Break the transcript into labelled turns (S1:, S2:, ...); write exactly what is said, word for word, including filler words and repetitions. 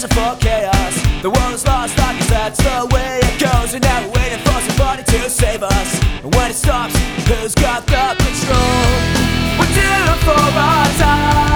S1: destination for chaos. The world is lost, like cause that's the way it goes. And now we're waiting for somebody to save us. And when it stops, who's got the control? We're due for our time.